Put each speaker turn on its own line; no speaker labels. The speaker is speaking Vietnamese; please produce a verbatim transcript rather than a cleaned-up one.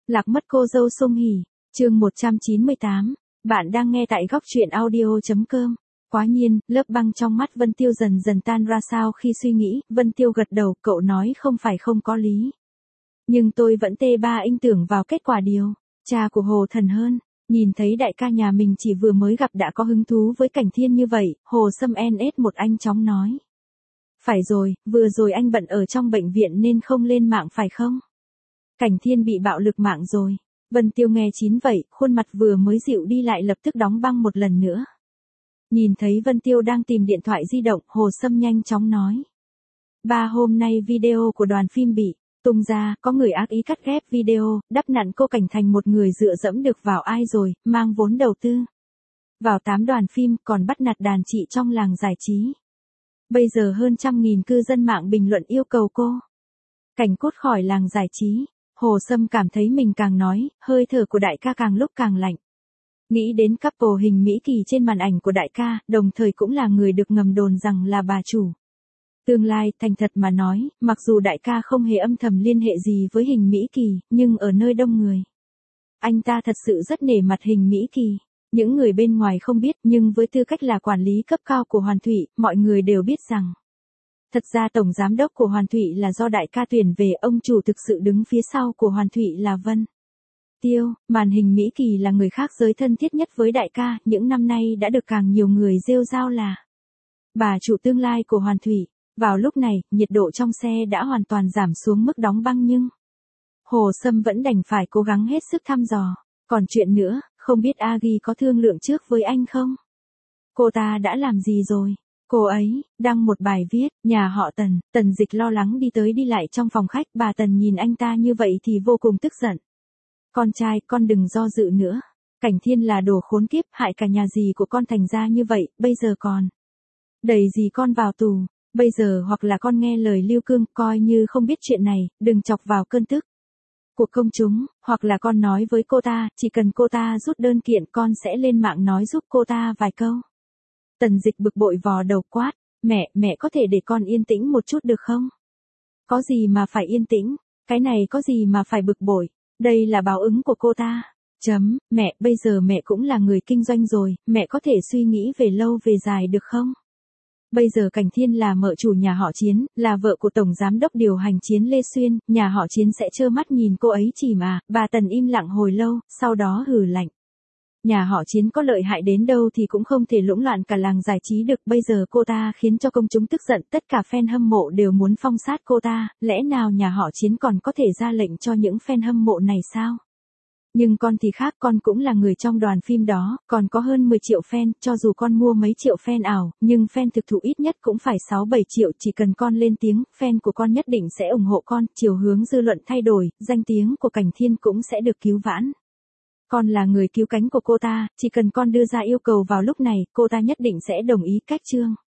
Lạc mất cô dâu Song Hỷ, chương một trăm chín mươi tám. Bạn đang nghe tại góc truyện audio.com. Quá nhiên, lớp băng trong mắt Vân Tiêu dần dần tan ra sao khi suy nghĩ, Vân Tiêu gật đầu, cậu nói không phải không có lý. Nhưng tôi vẫn tê ba in tưởng vào kết quả điều cha của Hồ Thần hơn. Nhìn thấy đại ca nhà mình chỉ vừa mới gặp đã có hứng thú với Cảnh Thiên như vậy, Hồ Sâm en ét một anh chóng nói. Phải rồi, vừa rồi anh bận ở trong bệnh viện nên không lên mạng phải không? Cảnh Thiên bị bạo lực mạng rồi. Vân Tiêu nghe chín vậy, khuôn mặt vừa mới dịu đi lại lập tức đóng băng một lần nữa. Nhìn thấy Vân Tiêu đang tìm điện thoại di động, Hồ Sâm nhanh chóng nói. Ba hôm nay video của đoàn phim bị tung ra, có người ác ý cắt ghép video, đắp nặn cô Cảnh thành một người dựa dẫm được vào ai rồi, mang vốn đầu tư vào tám đoàn phim, còn bắt nạt đàn chị trong làng giải trí. Bây giờ hơn trăm nghìn cư dân mạng bình luận yêu cầu cô Cảnh cút khỏi làng giải trí. Hồ Sâm cảm thấy mình càng nói, hơi thở của đại ca càng lúc càng lạnh. Nghĩ đến couple hình Mỹ Kỳ trên màn ảnh của đại ca, đồng thời cũng là người được ngầm đồn rằng là bà chủ tương lai. Thành thật mà nói, mặc dù đại ca không hề âm thầm liên hệ gì với hình Mỹ Kỳ, nhưng ở nơi đông người, anh ta thật sự rất nể mặt hình Mỹ Kỳ. Những người bên ngoài không biết, nhưng với tư cách là quản lý cấp cao của Hoàn Thụy, mọi người đều biết rằng thật ra tổng giám đốc của Hoàn Thụy là do đại ca tuyển về, ông chủ thực sự đứng phía sau của Hoàn Thụy là Vân Tiêu. Màn hình Mỹ Kỳ là người khác giới thân thiết nhất với đại ca, những năm nay đã được càng nhiều người rêu rao là bà chủ tương lai của Hoàn Thụy. Vào lúc này, nhiệt độ trong xe đã hoàn toàn giảm xuống mức đóng băng nhưng Hồ Sâm vẫn đành phải cố gắng hết sức thăm dò. Còn chuyện nữa, không biết Agi có thương lượng trước với anh không? Cô ta đã làm gì rồi? Cô ấy đăng một bài viết, nhà họ Tần. Tần Dịch lo lắng đi tới đi lại trong phòng khách, bà Tần nhìn anh ta như vậy thì vô cùng tức giận. Con trai, con đừng do dự nữa. Cảnh Thiên là đồ khốn kiếp, hại cả nhà dì của con thành ra như vậy, bây giờ còn đẩy dì con vào tù. Bây giờ hoặc là con nghe lời Lưu Cương, coi như không biết chuyện này, đừng chọc vào cơn tức của công chúng, hoặc là con nói với cô ta, chỉ cần cô ta rút đơn kiện con sẽ lên mạng nói giúp cô ta vài câu. Tần Dịch bực bội vò đầu quát, mẹ, mẹ có thể để con yên tĩnh một chút được không? Có gì mà phải yên tĩnh, cái này có gì mà phải bực bội, đây là báo ứng của cô ta. Chấm, mẹ, bây giờ mẹ cũng là người kinh doanh rồi, mẹ có thể suy nghĩ về lâu về dài được không? Bây giờ Cảnh Thiên là mợ chủ nhà họ Chiến, là vợ của Tổng Giám đốc điều hành Chiến Lê Xuyên, nhà họ Chiến sẽ trơ mắt nhìn cô ấy chỉ mà. Bà Tần im lặng hồi lâu, sau đó hừ lạnh. Nhà họ Chiến có lợi hại đến đâu thì cũng không thể lũng loạn cả làng giải trí được, bây giờ cô ta khiến cho công chúng tức giận, tất cả fan hâm mộ đều muốn phong sát cô ta, lẽ nào nhà họ Chiến còn có thể ra lệnh cho những fan hâm mộ này sao? Nhưng con thì khác, con cũng là người trong đoàn phim đó, còn có hơn mười triệu fan, cho dù con mua mấy triệu fan ảo, nhưng fan thực thụ ít nhất cũng phải sáu bảy triệu, chỉ cần con lên tiếng, fan của con nhất định sẽ ủng hộ con, chiều hướng dư luận thay đổi, danh tiếng của Cảnh Thiên cũng sẽ được cứu vãn. Con là người cứu cánh của cô ta, chỉ cần con đưa ra yêu cầu vào lúc này, cô ta nhất định sẽ đồng ý. Cách chương